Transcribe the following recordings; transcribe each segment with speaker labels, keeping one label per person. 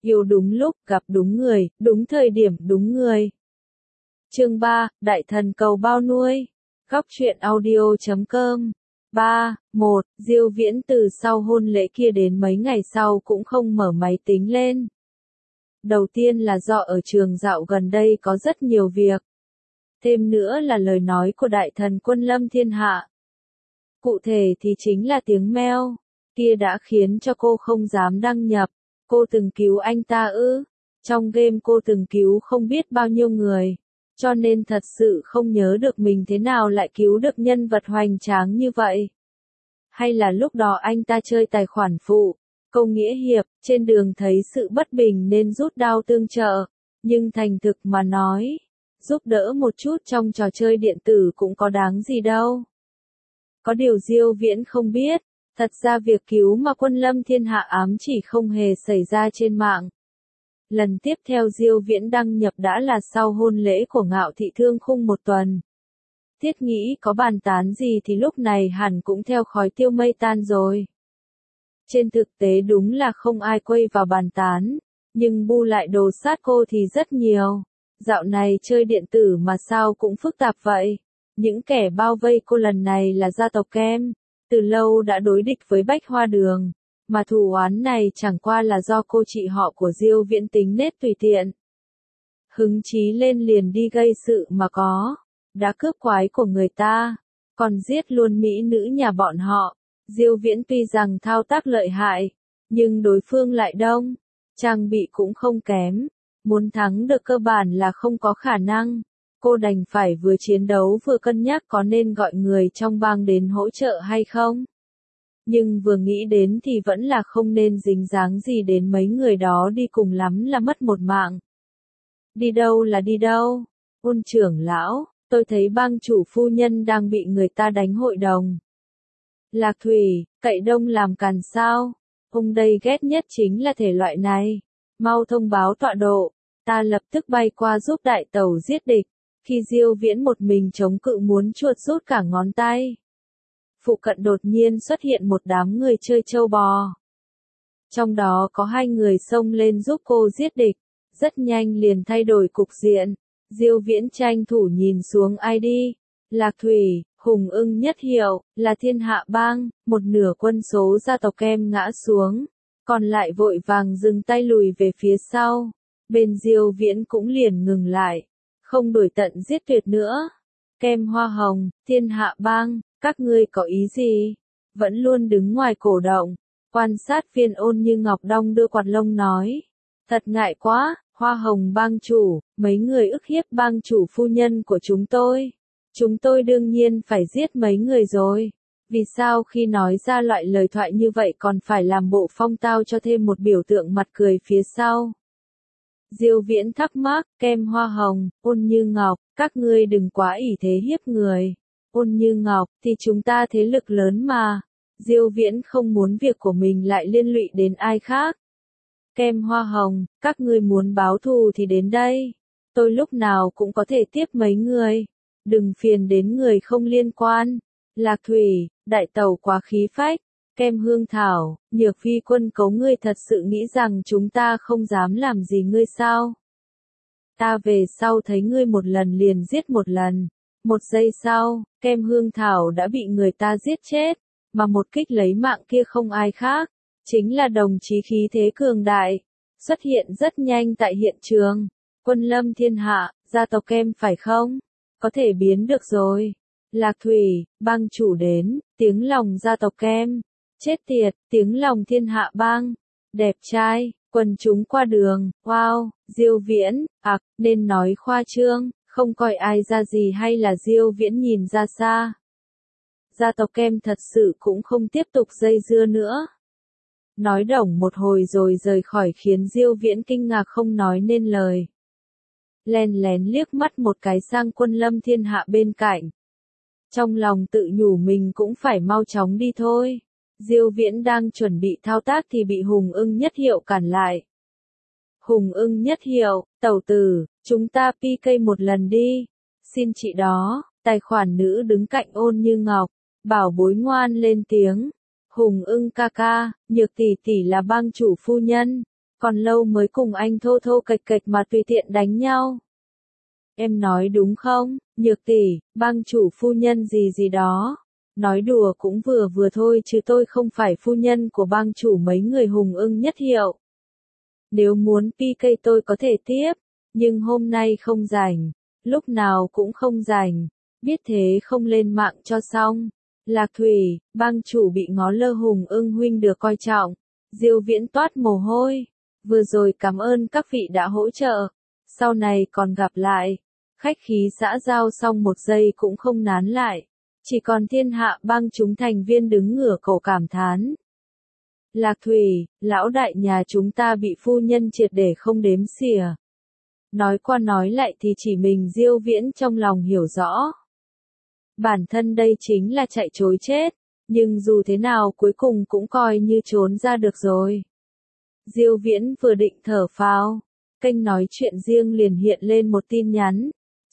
Speaker 1: Yêu đúng lúc, gặp đúng người, đúng thời điểm, đúng người. Chương 3, Đại thần cầu bao nuôi. Góc truyện audio.com. 1. Diêu Viễn từ sau hôn lễ kia đến mấy ngày sau cũng không mở máy tính lên. Đầu tiên là do ở trường dạo gần đây có rất nhiều việc. Thêm nữa là lời nói của đại thần Quân Lâm Thiên Hạ. Cụ thể thì chính là tiếng mail kia đã khiến cho cô không dám đăng nhập. Cô từng cứu anh ta ư? Trong game cô từng cứu không biết bao nhiêu người, cho nên thật sự không nhớ được mình thế nào lại cứu được nhân vật hoành tráng như vậy. Hay là lúc đó anh ta chơi tài khoản phụ, câu nghĩa hiệp, trên đường thấy sự bất bình nên rút đao tương trợ, nhưng thành thực mà nói, giúp đỡ một chút trong trò chơi điện tử cũng có đáng gì đâu. Có điều Diêu Viễn không biết, thật ra việc cứu mà Quân Lâm Thiên Hạ ám chỉ không hề xảy ra trên mạng. Lần tiếp theo Diêu Viễn đăng nhập đã là sau hôn lễ của Ngạo Thị Thương Khung một tuần. Thiết nghĩ có bàn tán gì thì lúc này hẳn cũng theo khói tiêu mây tan rồi. Trên thực tế đúng là không ai quay vào bàn tán, nhưng bu lại đồ sát cô thì rất nhiều. Dạo này chơi điện tử mà sao cũng phức tạp vậy. Những kẻ bao vây cô lần này là gia tộc Kem, từ lâu đã đối địch với Bách Hoa Đường, mà thù oán này chẳng qua là do cô chị họ của Diêu Viễn tính nết tùy tiện. Hứng chí lên liền đi gây sự mà có, đã cướp quái của người ta, còn giết luôn mỹ nữ nhà bọn họ. Diêu Viễn tuy rằng thao tác lợi hại, nhưng đối phương lại đông, trang bị cũng không kém, muốn thắng được cơ bản là không có khả năng. Cô đành phải vừa chiến đấu vừa cân nhắc có nên gọi người trong bang đến hỗ trợ hay không. Nhưng vừa nghĩ đến thì vẫn là không nên dính dáng gì đến mấy người đó, đi cùng lắm là mất một mạng. Đi đâu là đi đâu? Ôn trưởng lão, tôi thấy bang chủ phu nhân đang bị người ta đánh hội đồng. Lạc Thủy, cậy đông làm càn sao? Ông đây ghét nhất chính là thể loại này. Mau thông báo tọa độ, ta lập tức bay qua giúp đại tẩu giết địch. Khi Diêu Viễn một mình chống cự muốn chuột rút cả ngón tay. Phụ cận đột nhiên xuất hiện một đám người chơi trâu bò. Trong đó có 2 người xông lên giúp cô giết địch, rất nhanh liền thay đổi cục diện. Diêu Viễn tranh thủ nhìn xuống ID, Lạc Thủy, Hùng Ưng Nhất Hiệu, là Thiên Hạ Bang, một nửa quân số gia tộc Kem ngã xuống, còn lại vội vàng dừng tay lùi về phía sau. Bên Diêu Viễn cũng liền ngừng lại, không đuổi tận giết tuyệt nữa. Kem Hoa Hồng, Thiên Hạ Bang, các ngươi có ý gì? Vẫn luôn đứng ngoài cổ động, quan sát viên Ôn Như Ngọc đong đưa quạt lông nói. Thật ngại quá, Hoa Hồng bang chủ, mấy người ức hiếp bang chủ phu nhân của chúng tôi. Chúng tôi đương nhiên phải giết mấy người rồi. Vì sao khi nói ra loại lời thoại như vậy còn phải làm bộ phong tao cho thêm một biểu tượng mặt cười phía sau? Diêu Viễn thắc mắc, Kem Hoa Hồng, Ôn Như Ngọc, các ngươi đừng quá ỷ thế hiếp người. Ôn Như Ngọc, thì chúng ta thế lực lớn mà. Diêu Viễn không muốn việc của mình lại liên lụy đến ai khác. Kem Hoa Hồng, các ngươi muốn báo thù thì đến đây. Tôi lúc nào cũng có thể tiếp mấy người. Đừng phiền đến người không liên quan. Lạc Thủy, đại tẩu quá khí phách. Kem Hương Thảo, Nhược Phi Quân Cấu, ngươi thật sự nghĩ rằng chúng ta không dám làm gì ngươi sao? Ta về sau thấy ngươi một lần liền giết một lần. Một giây sau, Kem Hương Thảo đã bị người ta giết chết, mà một kích lấy mạng kia không ai khác, chính là đồng chí khí thế cường đại, xuất hiện rất nhanh tại hiện trường. Quân Lâm Thiên Hạ, gia tộc Kem phải không? Có thể biến được rồi. Lạc Thủy, bang chủ đến, tiếng lòng gia tộc Kem. Chết tiệt, tiếng lòng Thiên Hạ Bang. Đẹp trai, quần chúng qua đường, wow, Diêu Viễn, nên nói khoa trương, không coi ai ra gì hay là Diêu Viễn nhìn ra xa. Gia tộc Kem thật sự cũng không tiếp tục dây dưa nữa. Nói đồng một hồi rồi rời khỏi khiến Diêu Viễn kinh ngạc không nói nên lời. Len lén liếc mắt một cái sang Quân Lâm Thiên Hạ bên cạnh. Trong lòng tự nhủ mình cũng phải mau chóng đi thôi. Diêu Viễn đang chuẩn bị thao tác thì bị Hùng Ưng Nhất Hiệu cản lại. Hùng Ưng Nhất Hiệu, tẩu tử, chúng ta PK một lần đi. Xin chị đó, tài khoản nữ đứng cạnh Ôn Như Ngọc, bảo bối ngoan lên tiếng. Hùng Ưng ca ca, Nhược tỷ tỷ là bang chủ phu nhân, còn lâu mới cùng anh thô thô kệch kệch mà tùy tiện đánh nhau. Em nói đúng không, Nhược tỷ, bang chủ phu nhân gì gì đó. Nói đùa cũng vừa vừa thôi chứ tôi không phải phu nhân của bang chủ mấy người hùng ưng nhất hiệu. Nếu muốn PK tôi có thể tiếp, nhưng hôm nay không rảnh, lúc nào cũng không rảnh, biết thế không lên mạng cho xong. Lạc Thủy, bang chủ bị ngó lơ hùng ưng huynh được coi trọng. Diêu Viễn toát mồ hôi. Vừa rồi cảm ơn các vị đã hỗ trợ. Sau này còn gặp lại. Khách khí xã giao xong một giây cũng không nán lại. Chỉ còn thiên hạ bang chúng thành viên đứng ngửa cổ cảm thán. Lạc Thủy, lão đại nhà chúng ta bị phu nhân triệt để không đếm xỉa. Nói qua nói lại thì chỉ mình Diêu Viễn trong lòng hiểu rõ. Bản thân đây chính là chạy trối chết, nhưng dù thế nào cuối cùng cũng coi như trốn ra được rồi. Diêu Viễn vừa định thở phào, kênh nói chuyện riêng liền hiện lên một tin nhắn.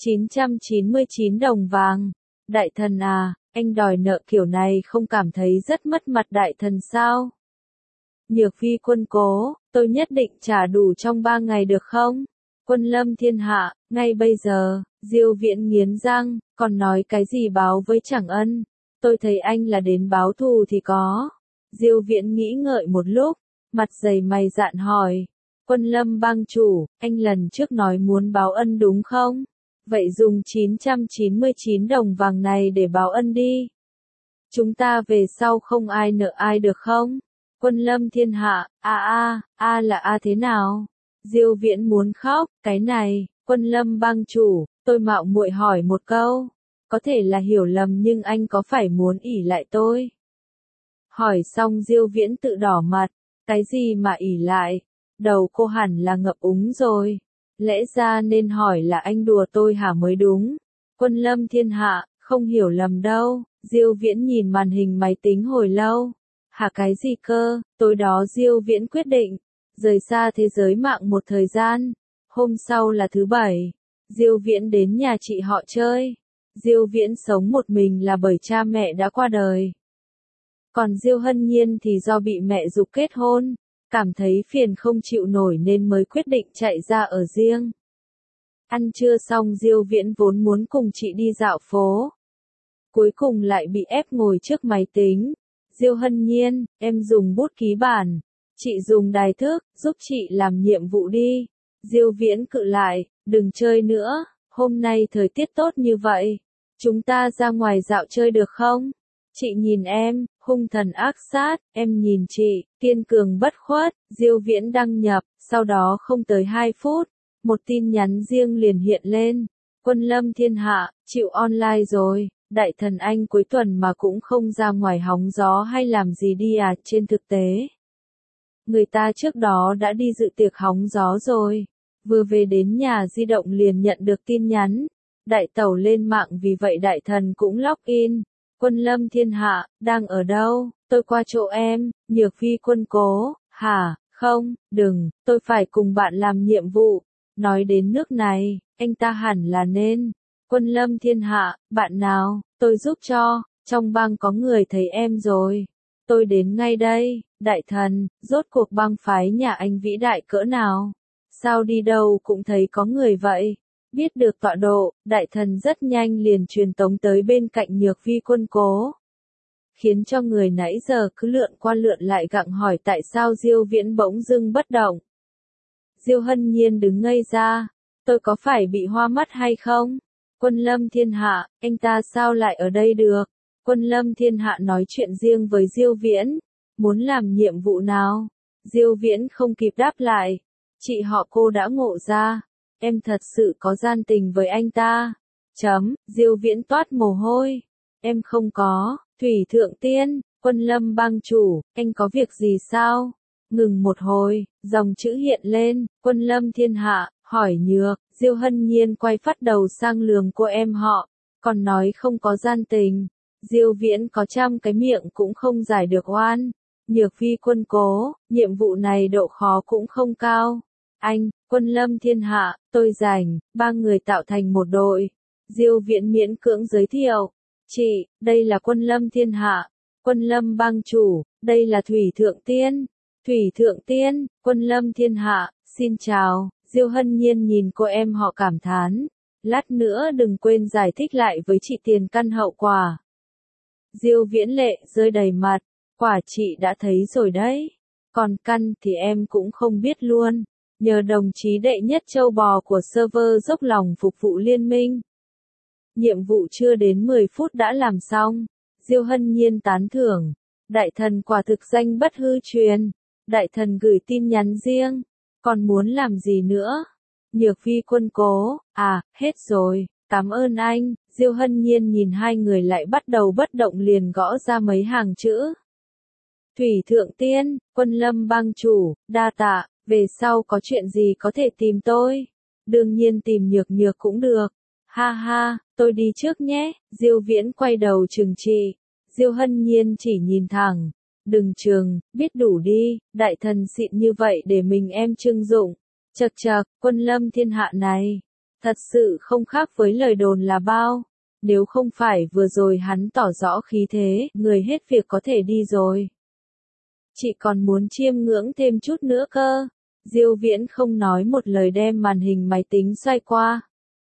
Speaker 1: 999 đồng vàng. Đại thần à, anh đòi nợ kiểu này không cảm thấy rất mất mặt đại thần sao? Nhược Phi Quân cố, tôi nhất định trả đủ trong 3 ngày được không? Quân lâm thiên hạ, ngay bây giờ, Diêu Viễn nghiến răng, còn nói cái gì báo với Chẳng Ân, tôi thấy anh là đến báo thù thì có. Diêu Viễn nghĩ ngợi một lúc, mặt dày mày dạn hỏi, Quân lâm bang chủ, anh lần trước nói muốn báo ân đúng không? Vậy dùng 999 đồng vàng này để báo ân đi. Chúng ta về sau không ai nợ ai được không? Quân lâm thiên hạ, là thế nào? Diêu Viễn muốn khóc, cái này, Quân lâm bang chủ, tôi mạo muội hỏi một câu. Có thể là hiểu lầm nhưng anh có phải muốn ỷ lại tôi? Hỏi xong Diêu Viễn tự đỏ mặt, cái gì mà ỷ lại? Đầu cô hẳn là ngập úng rồi. Lẽ ra nên hỏi là anh đùa tôi hả mới đúng. Quân lâm thiên hạ, không hiểu lầm đâu. Diêu Viễn nhìn màn hình máy tính hồi lâu. Hả cái gì cơ? Tối đó Diêu Viễn quyết định rời xa thế giới mạng một thời gian. Hôm sau là thứ Bảy. Diêu Viễn đến nhà chị họ chơi. Diêu Viễn sống một mình là bởi cha mẹ đã qua đời. Còn Diêu Hân Nhiên thì do bị mẹ giục kết hôn. Cảm thấy phiền không chịu nổi nên mới quyết định chạy ra ở riêng. Ăn trưa xong Diêu Viễn vốn muốn cùng chị đi dạo phố. Cuối cùng lại bị ép ngồi trước máy tính. Diêu Hân Nhiên, em dùng bút ký bản. Chị dùng đài thước, giúp chị làm nhiệm vụ đi. Diêu Viễn cự lại, đừng chơi nữa, hôm nay thời tiết tốt như vậy. Chúng ta ra ngoài dạo chơi được không? Chị nhìn em, hung thần ác sát, em nhìn chị, kiên cường bất khuất. Diêu Viễn đăng nhập, sau đó không tới 2 phút, một tin nhắn riêng liền hiện lên. Quân lâm thiên hạ, chịu online rồi, đại thần anh cuối tuần mà cũng không ra ngoài hóng gió hay làm gì đi à, trên thực tế. Người ta trước đó đã đi dự tiệc hóng gió rồi, vừa về đến nhà di động liền nhận được tin nhắn. Đại tẩu lên mạng vì vậy đại thần cũng login. Quân lâm thiên hạ, đang ở đâu? Tôi qua chỗ em. Nhược Phi Quân cố, hả? Không, đừng, tôi phải cùng bạn làm nhiệm vụ. Nói đến nước này, anh ta hẳn là nên. Quân lâm thiên hạ, bạn nào, tôi giúp cho, trong bang có người thấy em rồi. Tôi đến ngay đây, đại thần, rốt cuộc bang phái nhà anh vĩ đại cỡ nào? Sao đi đâu cũng thấy có người vậy? Biết được tọa độ, đại thần rất nhanh liền truyền tống tới bên cạnh Nhược Phi Quân cố. Khiến cho người nãy giờ cứ lượn qua lượn lại gặng hỏi tại sao Diêu Viễn bỗng dưng bất động. Diêu Hân Nhiên đứng ngây ra, tôi có phải bị hoa mắt hay không? Quân lâm thiên hạ, anh ta sao lại ở đây được? Quân lâm thiên hạ nói chuyện riêng với Diêu Viễn, muốn làm nhiệm vụ nào? Diêu Viễn không kịp đáp lại, chị họ cô đã ngộ ra. Em thật sự có gian tình với anh ta. Diêu Viễn toát mồ hôi. Em không có. Thủy Thượng Tiên, Quân lâm bang chủ, anh có việc gì sao? Ngừng một hồi, dòng chữ hiện lên, Quân lâm thiên hạ, hỏi Nhược. Diêu Hân Nhiên quay phát đầu sang lườm cô em họ, còn nói không có gian tình. Diêu Viễn có trăm cái miệng cũng không giải được oan. Nhược Phi Quân cố, nhiệm vụ này độ khó cũng không cao. Anh, Quân lâm thiên hạ, tôi rảnh, 3 người tạo thành một đội. Diêu Viễn miễn cưỡng giới thiệu. Chị, đây là Quân lâm thiên hạ. Quân lâm bang chủ, đây là Thủy Thượng Tiên. Thủy Thượng Tiên, Quân Lâm Thiên Hạ, xin chào. Diêu Hân Nhiên nhìn cô em họ cảm thán. Lát nữa đừng quên giải thích lại với chị tiền căn hậu quả. Diêu Viễn lệ rơi đầy mặt. Quả chị đã thấy rồi đấy. Còn căn thì em cũng không biết luôn. Nhờ đồng chí đệ nhất châu bò của server dốc lòng phục vụ liên minh. Nhiệm vụ chưa đến 10 phút đã làm xong. Diêu Hân Nhiên tán thưởng. Đại thần quả thực danh bất hư truyền. Đại thần gửi tin nhắn riêng. Còn muốn làm gì nữa? Nhược Phi Quân cố. À, hết rồi. Cảm ơn anh. Diêu Hân Nhiên nhìn hai người lại bắt đầu bất động liền gõ ra mấy hàng chữ. Thủy Thượng Tiên, Quân Lâm bang chủ, đa tạ. Về sau có chuyện gì có thể tìm tôi. Đương nhiên tìm Nhược Nhược cũng được. Ha ha, tôi đi trước nhé. Diêu Viễn quay đầu trừng trị. Diêu Hân Nhiên chỉ nhìn thẳng. Đừng trừng, biết đủ đi, đại thần xịn như vậy để mình em trưng dụng. Chậc chậc, Quân Lâm Thiên Hạ này. Thật sự không khác với lời đồn là bao. Nếu không phải vừa rồi hắn tỏ rõ khí thế, người hết việc có thể đi rồi. Chị còn muốn chiêm ngưỡng thêm chút nữa cơ. Diêu Viễn không nói một lời đem màn hình máy tính xoay qua.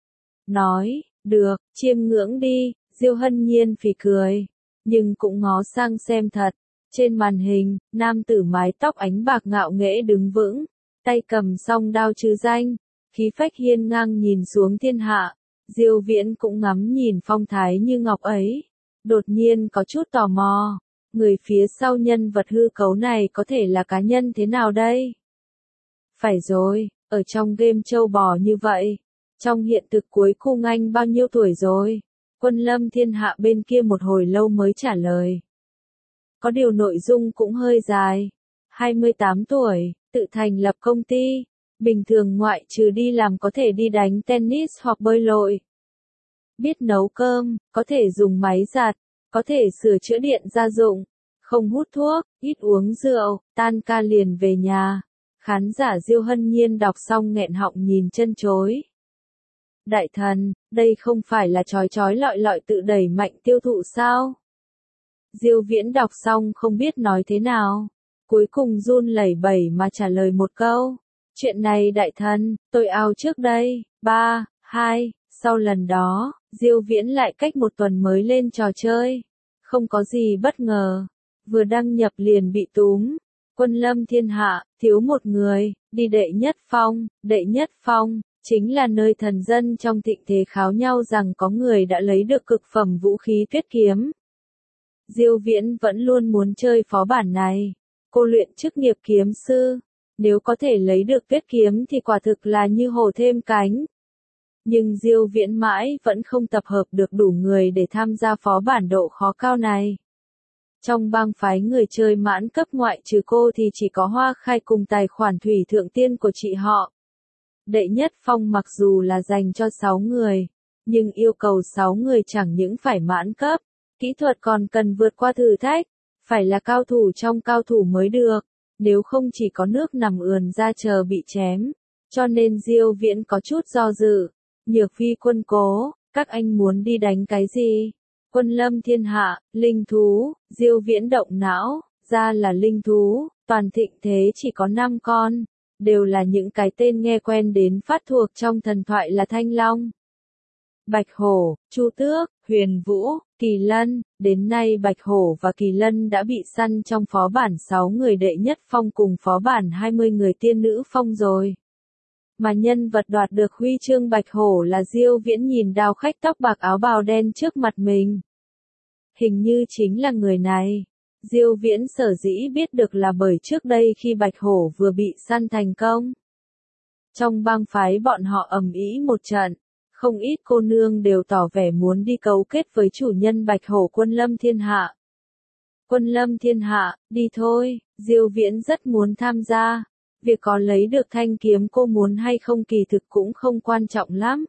Speaker 1: Nói, được, chiêm ngưỡng đi. Diêu Hân Nhiên phì cười. Nhưng cũng ngó sang xem thật. Trên màn hình, nam tử mái tóc ánh bạc ngạo nghễ đứng vững. Tay cầm song đao trừ danh. Khí phách hiên ngang nhìn xuống thiên hạ. Diêu Viễn cũng ngắm nhìn phong thái như ngọc ấy. Đột nhiên có chút tò mò. Người phía sau nhân vật hư cấu này có thể là cá nhân thế nào đây? Phải rồi, ở trong game châu bò như vậy. Trong hiện thực cuối cùng anh bao nhiêu tuổi rồi? Quân Lâm Thiên Hạ bên kia một hồi lâu mới trả lời. Có điều nội dung cũng hơi dài. 28 tuổi, tự thành lập công ty. Bình thường ngoại trừ đi làm có thể đi đánh tennis hoặc bơi lội. Biết nấu cơm, có thể dùng máy giặt, có thể sửa chữa điện gia dụng. Không hút thuốc, ít uống rượu, tan ca liền về nhà. Khán giả Diêu Hân Nhiên đọc xong nghẹn họng nhìn chân chối. Đại thần, đây không phải là chói lọi lọi tự đẩy mạnh tiêu thụ sao? Diêu Viễn đọc xong không biết nói thế nào. Cuối cùng run lẩy bẩy mà trả lời một câu. Chuyện này đại thần, tôi out trước đây. 3, 2, sau lần đó, Diêu Viễn lại cách một tuần mới lên trò chơi. Không có gì bất ngờ. Vừa đăng nhập liền bị túm. Quân Lâm Thiên Hạ, thiếu một người, đi đệ nhất phong, chính là nơi thần dân trong thịnh thế kháo nhau rằng có người đã lấy được cực phẩm vũ khí tuyết kiếm. Diêu Viễn vẫn luôn muốn chơi phó bản này. Cô luyện chức nghiệp kiếm sư. Nếu có thể lấy được tuyết kiếm thì quả thực là như hổ thêm cánh. Nhưng Diêu Viễn mãi vẫn không tập hợp được đủ người để tham gia phó bản độ khó cao này. Trong bang phái người chơi mãn cấp ngoại trừ cô thì chỉ có Hoa Khai cùng tài khoản Thủy Thượng Tiên của chị họ. Đệ nhất phong mặc dù là dành cho 6 người, nhưng yêu cầu 6 người chẳng những phải mãn cấp, kỹ thuật còn cần vượt qua thử thách, phải là cao thủ trong cao thủ mới được, nếu không chỉ có nước nằm ườn ra chờ bị chém. Cho nên Diêu Viễn có chút do dự. Nhược Phi Quân cố, các anh muốn đi đánh cái gì? Quân Lâm Thiên Hạ, linh thú. Diêu Viễn động não, ra là linh thú, toàn thịnh thế chỉ có 5 con, đều là những cái tên nghe quen đến phát thuộc trong thần thoại là Thanh Long, Bạch Hổ, Chu Tước, Huyền Vũ, Kỳ Lân. Đến nay Bạch Hổ và Kỳ Lân đã bị săn trong phó bản 6 người đệ nhất phong cùng phó bản 20 người tiên nữ phong rồi. Mà nhân vật đoạt được huy chương Bạch Hổ là Diêu Viễn nhìn đào khách tóc bạc áo bào đen trước mặt mình. Hình như chính là người này. Diêu Viễn sở dĩ biết được là bởi trước đây khi Bạch Hổ vừa bị săn thành công. Trong bang phái bọn họ ầm ĩ một trận. Không ít cô nương đều tỏ vẻ muốn đi cấu kết với chủ nhân Bạch Hổ Quân Lâm Thiên Hạ. Quân Lâm Thiên Hạ, đi thôi. Diêu Viễn rất muốn tham gia. Việc có lấy được thanh kiếm cô muốn hay không kỳ thực cũng không quan trọng lắm.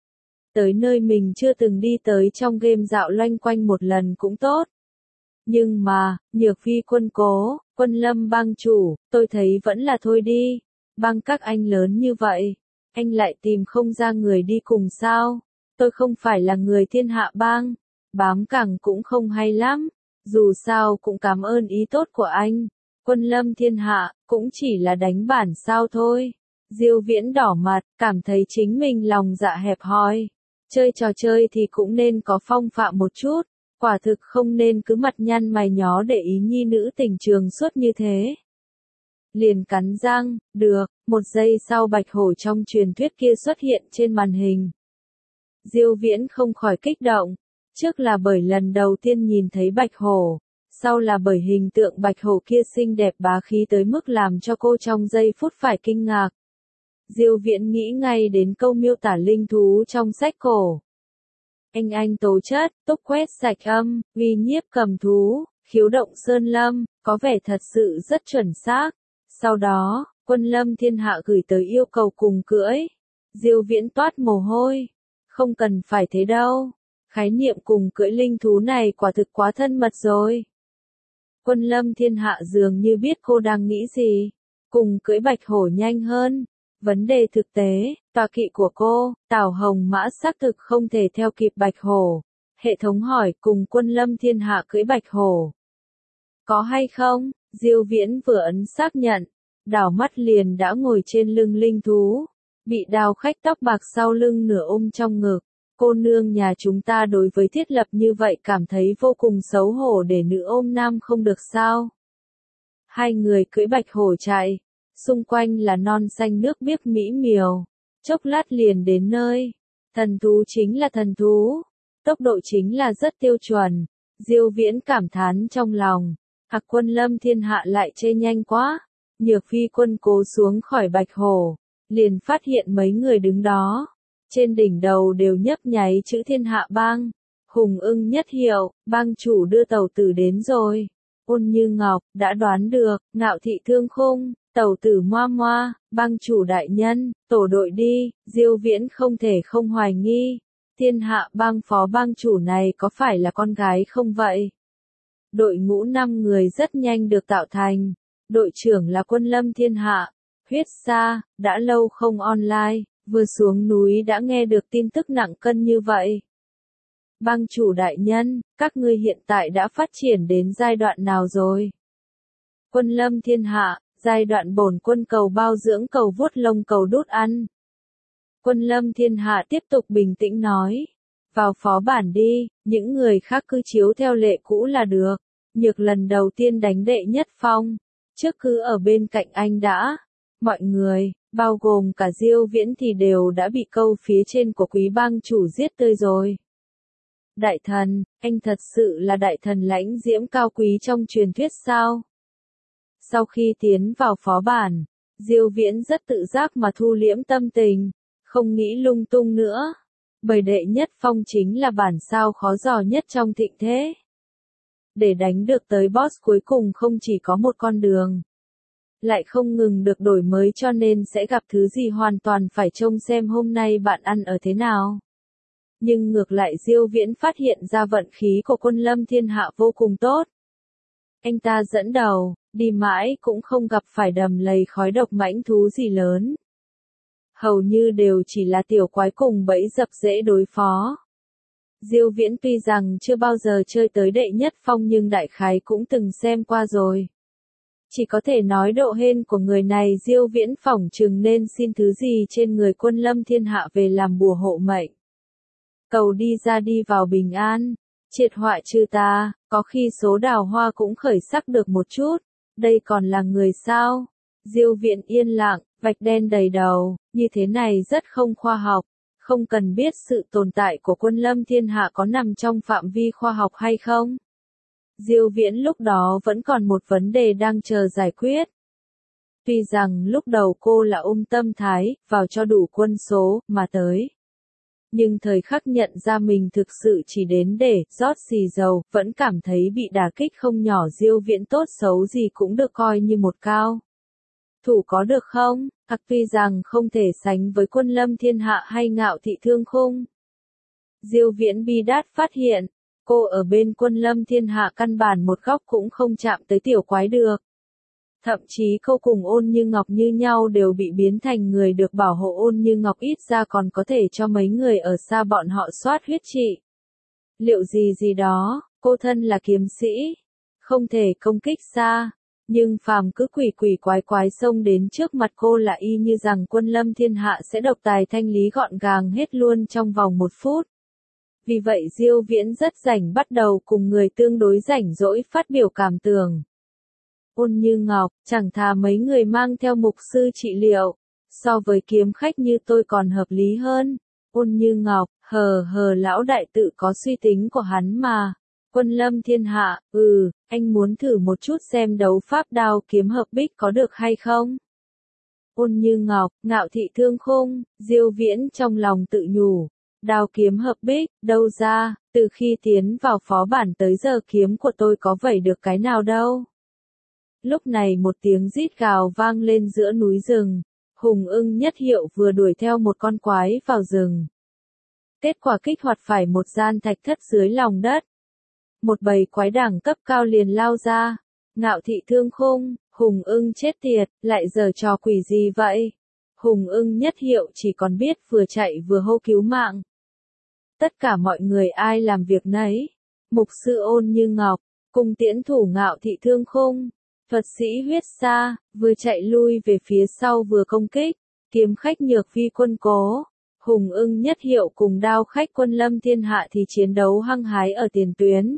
Speaker 1: Tới nơi mình chưa từng đi tới trong game dạo loanh quanh một lần cũng tốt. Nhưng mà, Nhược Phi Quân cố, Quân Lâm bang chủ, tôi thấy vẫn là thôi đi. Bang các anh lớn như vậy, anh lại tìm không ra người đi cùng sao? Tôi không phải là người thiên hạ bang, bám cẳng cũng không hay lắm. Dù sao cũng cảm ơn ý tốt của anh. Quân lâm thiên hạ, cũng chỉ là đánh bản sao thôi. Diêu Viễn đỏ mặt, cảm thấy chính mình lòng dạ hẹp hòi. Chơi trò chơi thì cũng nên có phong phạm một chút, quả thực không nên cứ mặt nhăn mày nhó để ý nhi nữ tình trường suốt như thế. Liền cắn răng, được, một giây sau bạch hổ trong truyền thuyết kia xuất hiện trên màn hình. Diêu Viễn không khỏi kích động, trước là bởi lần đầu tiên nhìn thấy bạch hổ, sau là bởi hình tượng bạch hổ kia xinh đẹp bá khí tới mức làm cho cô trong giây phút phải kinh ngạc. Diêu Viễn nghĩ ngay đến câu miêu tả linh thú trong sách cổ. Anh tố chất, túc quét sạch âm, uy nhiếp cầm thú, khiếu động sơn lâm, có vẻ thật sự rất chuẩn xác. Sau đó, Quân lâm thiên hạ gửi tới yêu cầu cùng cưỡi. Diêu Viễn toát mồ hôi. Không cần phải thế đâu. Khái niệm cùng cưỡi linh thú này quả thực quá thân mật rồi. Quân lâm thiên hạ dường như biết cô đang nghĩ gì. Cùng cưỡi bạch hổ nhanh hơn. Vấn đề thực tế, tọa kỵ của cô, Tào Hồng Mã xác thực không thể theo kịp bạch hổ. Hệ thống hỏi cùng Quân lâm thiên hạ cưỡi bạch hổ. Có hay không? Diêu Viễn vừa ấn xác nhận. Đảo mắt liền đã ngồi trên lưng linh thú. Bị đào khách tóc bạc sau lưng nửa ôm trong ngực. Cô nương nhà chúng ta đối với thiết lập như vậy cảm thấy vô cùng xấu hổ để nữ ôm nam không được sao. Hai người cưỡi bạch hổ chạy. Xung quanh là non xanh nước biếc mỹ miều. Chốc lát liền đến nơi. Thần thú chính là thần thú. Tốc độ chính là rất tiêu chuẩn. Diêu Viễn cảm thán trong lòng. Hạc Quân lâm thiên hạ lại chê nhanh quá. Nhược Phi Quân cố xuống khỏi bạch hổ. Liền phát hiện mấy người đứng đó. Trên đỉnh đầu đều nhấp nháy chữ Thiên Hạ Bang. Hùng ưng nhất hiệu, bang chủ đưa tẩu tử đến rồi. Ôn Như Ngọc, đã đoán được, Ngạo Thị Thương Khung, tẩu tử Moa Moa, bang chủ đại nhân, tổ đội đi. Diêu Viễn không thể không hoài nghi. Thiên Hạ Bang phó bang chủ này có phải là con gái không vậy? Đội ngũ 5 người rất nhanh được tạo thành. Đội trưởng là Quân lâm thiên hạ. Huyết Sa, đã lâu không online, vừa xuống núi đã nghe được tin tức nặng cân như vậy. Bang chủ đại nhân, các ngươi hiện tại đã phát triển đến giai đoạn nào rồi? Quân lâm thiên hạ, giai đoạn bổn quân cầu bao dưỡng cầu vuốt lông cầu đút ăn. Quân lâm thiên hạ tiếp tục bình tĩnh nói. Vào phó bản đi, những người khác cứ chiếu theo lệ cũ là được. Nhược lần đầu tiên đánh đệ nhất phong. Trước cứ ở bên cạnh anh đã. Mọi người, bao gồm cả Diêu Viễn thì đều đã bị câu phía trên của quý bang chủ giết tươi rồi. Đại thần, anh thật sự là đại thần lãnh diễm cao quý trong truyền thuyết sao? Sau khi tiến vào phó bản, Diêu Viễn rất tự giác mà thu liễm tâm tình, không nghĩ lung tung nữa. Bởi đệ nhất phong chính là bản sao khó dò nhất trong thịnh thế. Để đánh được tới boss cuối cùng không chỉ có một con đường. Lại không ngừng được đổi mới cho nên sẽ gặp thứ gì hoàn toàn phải trông xem hôm nay bạn ăn ở thế nào. Nhưng ngược lại Diêu Viễn phát hiện ra vận khí của Quân lâm thiên hạ vô cùng tốt. Anh ta dẫn đầu, đi mãi cũng không gặp phải đầm lầy khói độc mãnh thú gì lớn. Hầu như đều chỉ là tiểu quái cùng bẫy dập dễ đối phó. Diêu Viễn tuy rằng chưa bao giờ chơi tới đệ nhất phong nhưng đại khái cũng từng xem qua rồi. Chỉ có thể nói độ hên của người này Diêu Viễn phỏng chừng nên xin thứ gì trên người Quân lâm thiên hạ về làm bùa hộ mệnh. Cầu đi ra đi vào bình an, triệt họa trừ tà, có khi số đào hoa cũng khởi sắc được một chút, đây còn là người sao? Diêu Viễn yên lặng, vạch đen đầy đầu, như thế này rất không khoa học, không cần biết sự tồn tại của Quân lâm thiên hạ có nằm trong phạm vi khoa học hay không. Diêu Viễn lúc đó vẫn còn một vấn đề đang chờ giải quyết. Tuy rằng lúc đầu cô là ôm tâm thái, vào cho đủ quân số, mà tới. Nhưng thời khắc nhận ra mình thực sự chỉ đến để rót xì dầu, vẫn cảm thấy bị đả kích không nhỏ. Diêu Viễn tốt xấu gì cũng được coi như một cao thủ có được không? Tuy rằng không thể sánh với Quân lâm thiên hạ hay Ngạo Thị Thương Khung. Diêu Viễn bi đát phát hiện, cô ở bên Quân lâm thiên hạ căn bản một góc cũng không chạm tới tiểu quái được. Thậm chí cô cùng Ôn Như Ngọc như nhau đều bị biến thành người được bảo hộ. Ôn Như Ngọc ít ra còn có thể cho mấy người ở xa bọn họ soát huyết trị. Liệu gì gì đó, cô thân là kiếm sĩ, không thể công kích xa. Nhưng phàm cứ quỷ quỷ quái quái xông đến trước mặt cô là y như rằng Quân Lâm thiên hạ sẽ độc tài thanh lý gọn gàng hết luôn trong vòng 1 phút. Vì vậy Diêu Viễn rất rảnh bắt đầu cùng người tương đối rảnh rỗi phát biểu cảm tưởng. Ôn Như Ngọc, chẳng thà mấy người mang theo mục sư trị liệu, so với kiếm khách như tôi còn hợp lý hơn. Ôn Như Ngọc, lão đại tự có suy tính của hắn mà. Quân Lâm thiên hạ, anh muốn thử một chút xem đấu pháp đao kiếm hợp bích có được hay không? Ôn Như Ngọc, Ngạo Thị Thương Khung, Diêu Viễn trong lòng tự nhủ. Đao kiếm hợp bích, đâu ra, từ khi tiến vào phó bản tới giờ kiếm của tôi có vẩy được cái nào đâu. Lúc này một tiếng rít gào vang lên giữa núi rừng, Hùng Ưng Nhất Hiệu vừa đuổi theo một con quái vào rừng. Kết quả kích hoạt phải một gian thạch thất dưới lòng đất. Một bầy quái đẳng cấp cao liền lao ra. Ngạo Thị Thương Khung, Hùng Ưng chết tiệt, lại giở trò quỷ gì vậy? Hùng Ưng Nhất Hiệu chỉ còn biết vừa chạy vừa hô cứu mạng. Tất cả mọi người ai làm việc nấy. Mục sư Ôn Như Ngọc, cùng tiễn thủ Ngạo Thị Thương Khung, thuật sĩ Huyết Sa, vừa chạy lui về phía sau vừa công kích. Kiếm khách Nhược Phi Quân Cố, Hùng Ưng Nhất Hiệu cùng đao khách Quân Lâm thiên hạ thì chiến đấu hăng hái ở tiền tuyến.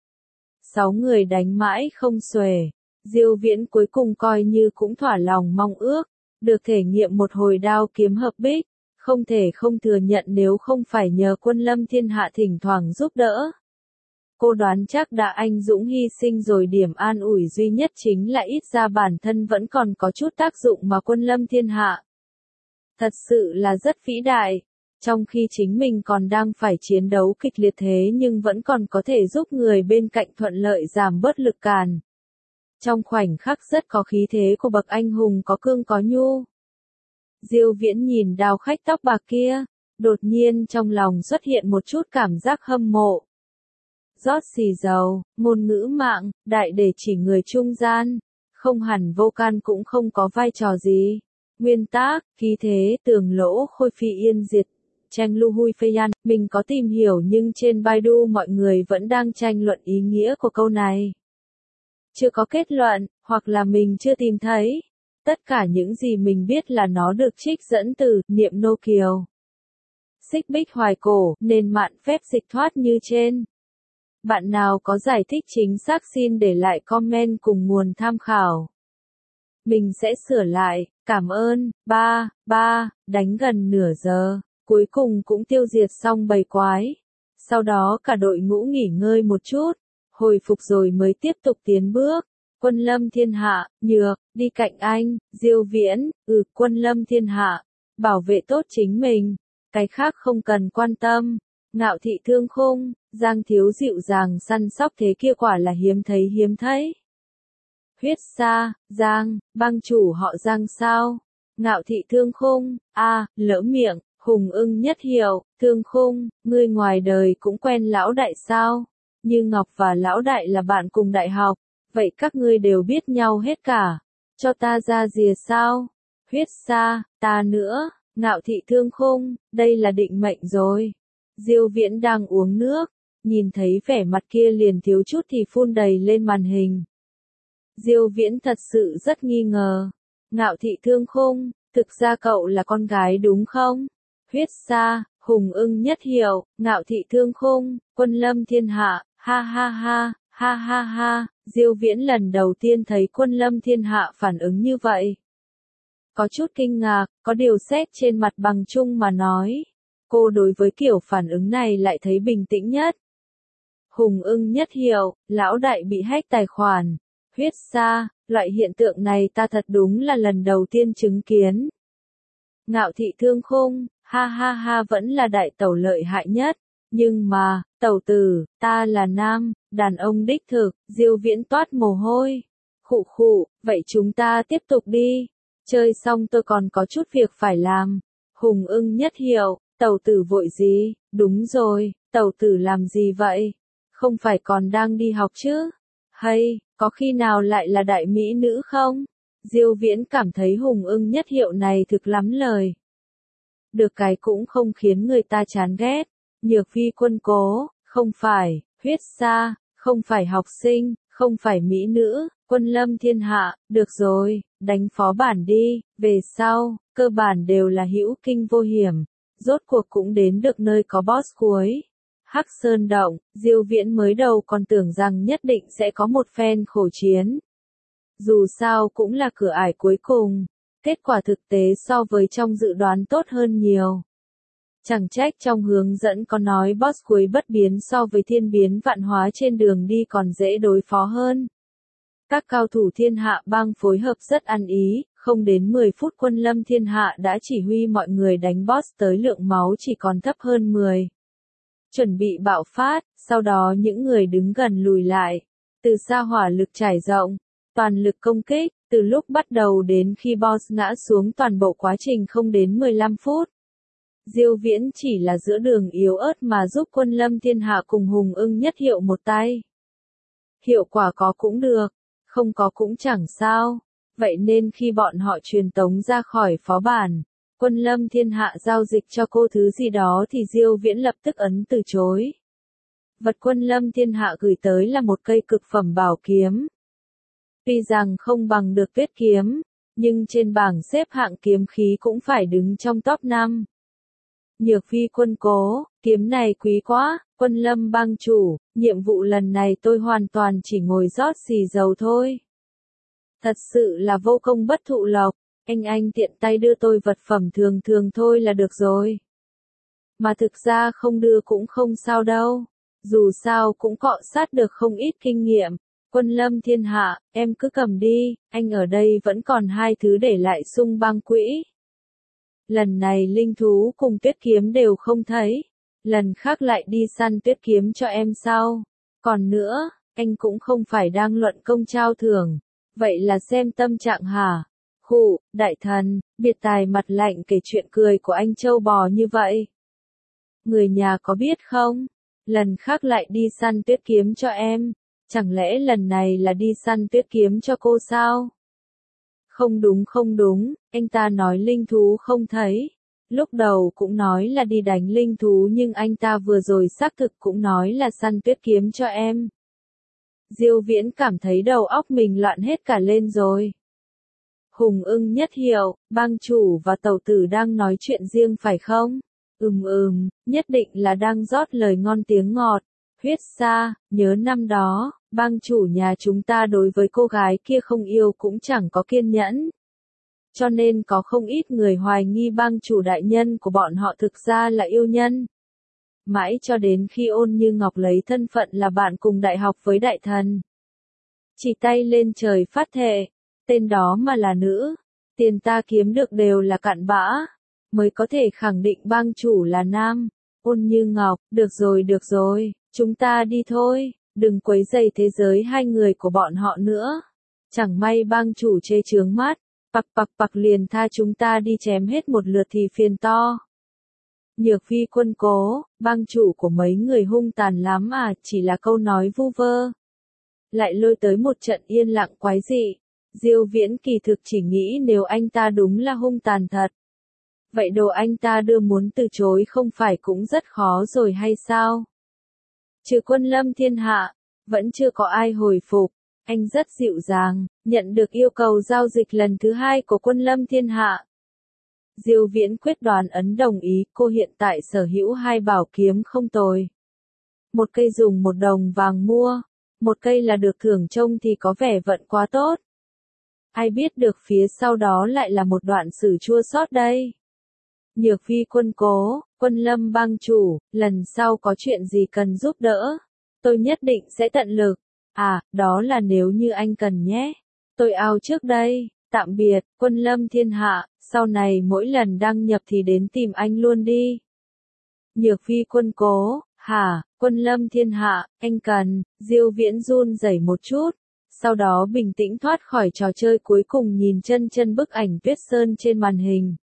Speaker 1: 6 người đánh mãi không xuể. Diêu Viễn cuối cùng coi như cũng thỏa lòng mong ước, được thể nghiệm một hồi đao kiếm hợp bích, không thể không thừa nhận nếu không phải nhờ Quân Lâm thiên hạ thỉnh thoảng giúp đỡ. Cô đoán chắc đã anh dũng hy sinh rồi, điểm an ủi duy nhất chính là ít ra bản thân vẫn còn có chút tác dụng mà Quân Lâm thiên hạ. Thật sự là rất vĩ đại, trong khi chính mình còn đang phải chiến đấu kịch liệt thế nhưng vẫn còn có thể giúp người bên cạnh thuận lợi giảm bớt lực càn. Trong khoảnh khắc rất có khí thế của bậc anh hùng có cương có nhu. Diêu Viễn nhìn đao khách tóc bạc kia, đột nhiên trong lòng xuất hiện một chút cảm giác hâm mộ. Rót xì dầu, ngôn ngữ mạng, đại để chỉ người trung gian, không hẳn vô can cũng không có vai trò gì. Nguyên tác, khí thế, tường lỗ khôi phi yên diệt. Tranh Lu Hui Phê Yan, mình có tìm hiểu nhưng trên Baidu mọi người vẫn đang tranh luận ý nghĩa của câu này. Chưa có kết luận, hoặc là mình chưa tìm thấy. Tất cả những gì mình biết là nó được trích dẫn từ Niệm Nô Kiều. Xích Bích Hoài Cổ, nên mạn phép dịch thoát như trên. Bạn nào có giải thích chính xác xin để lại comment cùng nguồn tham khảo. Mình sẽ sửa lại, cảm ơn. 3, đánh gần nửa giờ, cuối cùng cũng tiêu diệt xong bầy quái. Sau đó cả đội ngũ nghỉ ngơi một chút, hồi phục rồi mới tiếp tục tiến bước. Quân Lâm thiên hạ, Nhược, đi cạnh anh. Diêu Viễn, Quân Lâm thiên hạ, bảo vệ tốt chính mình, cái khác không cần quan tâm. Ngạo Thị Thương Khung, Giang Thiếu dịu dàng săn sóc thế kia quả là hiếm thấy. Huyết Sa, Giang, bang chủ họ Giang sao? Ngạo Thị Thương Khung, lỡ miệng. Hùng Ưng Nhất Hiệu, Thương Khung, ngươi ngoài đời cũng quen lão đại sao? Như Ngọc và lão đại là bạn cùng đại học, vậy các ngươi đều biết nhau hết cả. Cho ta ra rìa sao? Huyết Sa, ta nữa. Ngạo Thị Thương Khung, đây là định mệnh rồi. Diêu Viễn đang uống nước, nhìn thấy vẻ mặt kia liền thiếu chút thì phun đầy lên màn hình. Diêu Viễn thật sự rất nghi ngờ. Ngạo Thị Thương Khung, thực ra cậu là con gái đúng không? Huyết Sa, Hùng Ưng Nhất Hiệu, Ngạo Thị Thương Khung, Quân Lâm thiên hạ, ha. Diêu Viễn lần đầu tiên thấy Quân Lâm thiên hạ phản ứng như vậy. Có chút kinh ngạc, có điều xét trên mặt bằng chung mà nói. Cô đối với kiểu phản ứng này lại thấy bình tĩnh nhất. Hùng Ưng Nhất Hiệu, lão đại bị hack tài khoản. Huyết Sa, loại hiện tượng này ta thật đúng là lần đầu tiên chứng kiến. Ngạo Thị Thương Khung, ha vẫn là đại tẩu lợi hại nhất. Nhưng mà, tẩu tử, ta là nam, đàn ông đích thực. Diêu Viễn toát mồ hôi. Khụ, vậy chúng ta tiếp tục đi. Chơi xong tôi còn có chút việc phải làm. Hùng Ưng Nhất Hiệu, tẩu tử vội gì? Đúng rồi, tẩu tử làm gì vậy? Không phải còn đang đi học chứ? Hay, có khi nào lại là đại mỹ nữ không? Diêu Viễn cảm thấy Hùng Ưng Nhất Hiệu này thực lắm lời. Được cái cũng không khiến người ta chán ghét. Nhược Phi Quân Cố, không phải. Huyết Sa, không phải học sinh, không phải mỹ nữ, Quân lâm thiên hạ, được rồi, đánh phó bản đi, về sau, cơ bản đều là hữu kinh vô hiểm, rốt cuộc cũng đến được nơi có boss cuối. Hắc Sơn Động, Diêu Viễn mới đầu còn tưởng rằng nhất định sẽ có một phen khổ chiến. Dù sao cũng là cửa ải cuối cùng, kết quả thực tế so với trong dự đoán tốt hơn nhiều. Chẳng trách trong hướng dẫn có nói boss cuối bất biến so với thiên biến vạn hóa trên đường đi còn dễ đối phó hơn. Các cao thủ thiên hạ bang phối hợp rất ăn ý, không đến 10 phút quân lâm thiên hạ đã chỉ huy mọi người đánh boss tới lượng máu chỉ còn thấp hơn 10. Chuẩn bị bạo phát, sau đó những người đứng gần lùi lại. Từ xa hỏa lực trải rộng, toàn lực công kích, từ lúc bắt đầu đến khi boss ngã xuống toàn bộ quá trình không đến 15 phút. Diêu Viễn chỉ là giữa đường yếu ớt mà giúp quân lâm thiên hạ cùng Hùng Ưng Nhất Hiệu một tay. Hiệu quả có cũng được, không có cũng chẳng sao. Vậy nên khi bọn họ truyền tống ra khỏi phó bản, quân lâm thiên hạ giao dịch cho cô thứ gì đó thì Diêu Viễn lập tức ấn từ chối. Vật quân lâm thiên hạ gửi tới là một cây cực phẩm bảo kiếm. Tuy rằng không bằng được tuyết kiếm, nhưng trên bảng xếp hạng kiếm khí cũng phải đứng trong top 5. Nhược Phi Quân cố, kiếm này quý quá, quân lâm bang chủ, nhiệm vụ lần này tôi hoàn toàn chỉ ngồi rót xì dầu thôi. Thật sự là vô công bất thụ lộc, anh tiện tay đưa tôi vật phẩm thường thường thôi là được rồi. Mà thực ra không đưa cũng không sao đâu, dù sao cũng cọ sát được không ít kinh nghiệm. Quân lâm thiên hạ, em cứ cầm đi, anh ở đây vẫn còn 2 thứ để lại sung băng quỹ. Lần này linh thú cùng tuyết kiếm đều không thấy, lần khác lại đi săn tuyết kiếm cho em sao? Còn nữa, anh cũng không phải đang luận công trao thưởng, vậy là xem tâm trạng hả? Khụ, đại thần, biệt tài mặt lạnh kể chuyện cười của anh trâu bò như vậy. Người nhà có biết không? Lần khác lại đi săn tuyết kiếm cho em, chẳng lẽ lần này là đi săn tuyết kiếm cho cô sao? Không đúng, anh ta nói linh thú không thấy. Lúc đầu cũng nói là đi đánh linh thú nhưng anh ta vừa rồi xác thực cũng nói là săn tuyết kiếm cho em. Diêu Viễn cảm thấy đầu óc mình loạn hết cả lên rồi. Hùng Ưng Nhất Hiệu, bang chủ và tẩu tử đang nói chuyện riêng phải không? Nhất định là đang rót lời ngon tiếng ngọt. Huyết Sa, nhớ năm đó, bang chủ nhà chúng ta đối với cô gái kia không yêu cũng chẳng có kiên nhẫn. Cho nên có không ít người hoài nghi bang chủ đại nhân của bọn họ thực ra là yêu nhân. Mãi cho đến khi Ôn Như Ngọc lấy thân phận là bạn cùng đại học với đại thần. Chỉ tay lên trời phát thệ, tên đó mà là nữ, tiền ta kiếm được đều là cặn bã, mới có thể khẳng định bang chủ là nam. Ôn Như Ngọc, được rồi, chúng ta đi thôi, đừng quấy rầy thế giới hai người của bọn họ nữa. Chẳng may bang chủ chê chướng mắt, pặc liền tha chúng ta đi chém hết một lượt thì phiền to. Nhược Phi Quân cố, bang chủ của mấy người hung tàn lắm à, chỉ là câu nói vu vơ. Lại lôi tới một trận yên lặng quái dị. Diêu Viễn kỳ thực chỉ nghĩ nếu anh ta đúng là hung tàn thật. Vậy đồ anh ta đưa muốn từ chối không phải cũng rất khó rồi hay sao? Trừ quân lâm thiên hạ, vẫn chưa có ai hồi phục. Anh rất dịu dàng, nhận được yêu cầu giao dịch lần thứ 2 của quân lâm thiên hạ. Diêu Viễn quyết đoán ấn đồng ý, cô hiện tại sở hữu 2 bảo kiếm không tồi. Một cây dùng 1 đồng vàng mua, một cây là được thưởng trông thì có vẻ vận quá tốt. Ai biết được phía sau đó lại là một đoạn sử chua xót đây. Nhược Phi Quân cố, quân lâm bang chủ, lần sau có chuyện gì cần giúp đỡ, tôi nhất định sẽ tận lực. À, đó là nếu như anh cần nhé. Tôi out trước đây, tạm biệt, quân lâm thiên hạ, sau này mỗi lần đăng nhập thì đến tìm anh luôn đi. Nhược Phi Quân cố, hả, quân lâm thiên hạ, anh cần, Diêu Viễn run rẩy một chút, sau đó bình tĩnh thoát khỏi trò chơi cuối cùng nhìn chân bức ảnh Tuyết Sơn trên màn hình.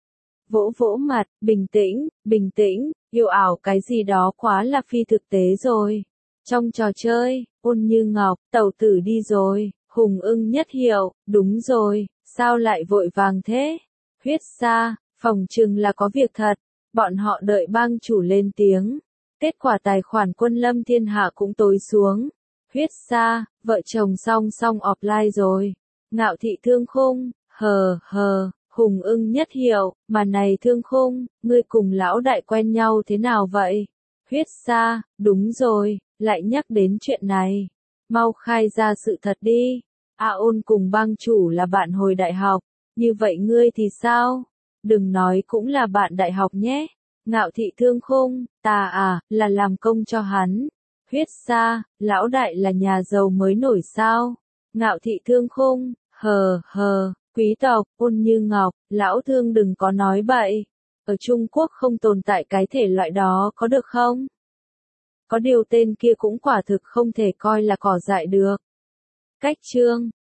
Speaker 1: Vỗ mặt, bình tĩnh, yêu ảo cái gì đó quá là phi thực tế rồi. Trong trò chơi, Ôn Như Ngọc, tẩu tử đi rồi, Hùng Ưng Nhất Hiệu, đúng rồi, sao lại vội vàng thế? Huyết Sa, phòng chừng là có việc thật, bọn họ đợi bang chủ lên tiếng. Kết quả tài khoản quân lâm thiên hạ cũng tối xuống. Huyết sa, vợ chồng song song offline rồi. Ngạo Thị Thương Khung, Hùng Ưng Nhất Hiệu, mà này Thương Khung, ngươi cùng lão đại quen nhau thế nào vậy? Huyết sa, đúng rồi, lại nhắc đến chuyện này. Mau khai ra sự thật đi. A Ôn cùng bang chủ là bạn hồi đại học, như vậy ngươi thì sao? Đừng nói cũng là bạn đại học nhé. Ngạo Thị Thương Khung, ta là làm công cho hắn. Huyết sa, lão đại là nhà giàu mới nổi sao? Ngạo Thị Thương Khung, quý tộc, Ôn Như Ngọc, lão Thương đừng có nói bậy. Ở Trung Quốc không tồn tại cái thể loại đó có được không? Có điều tên kia cũng quả thực không thể coi là cỏ dại được. Cách chương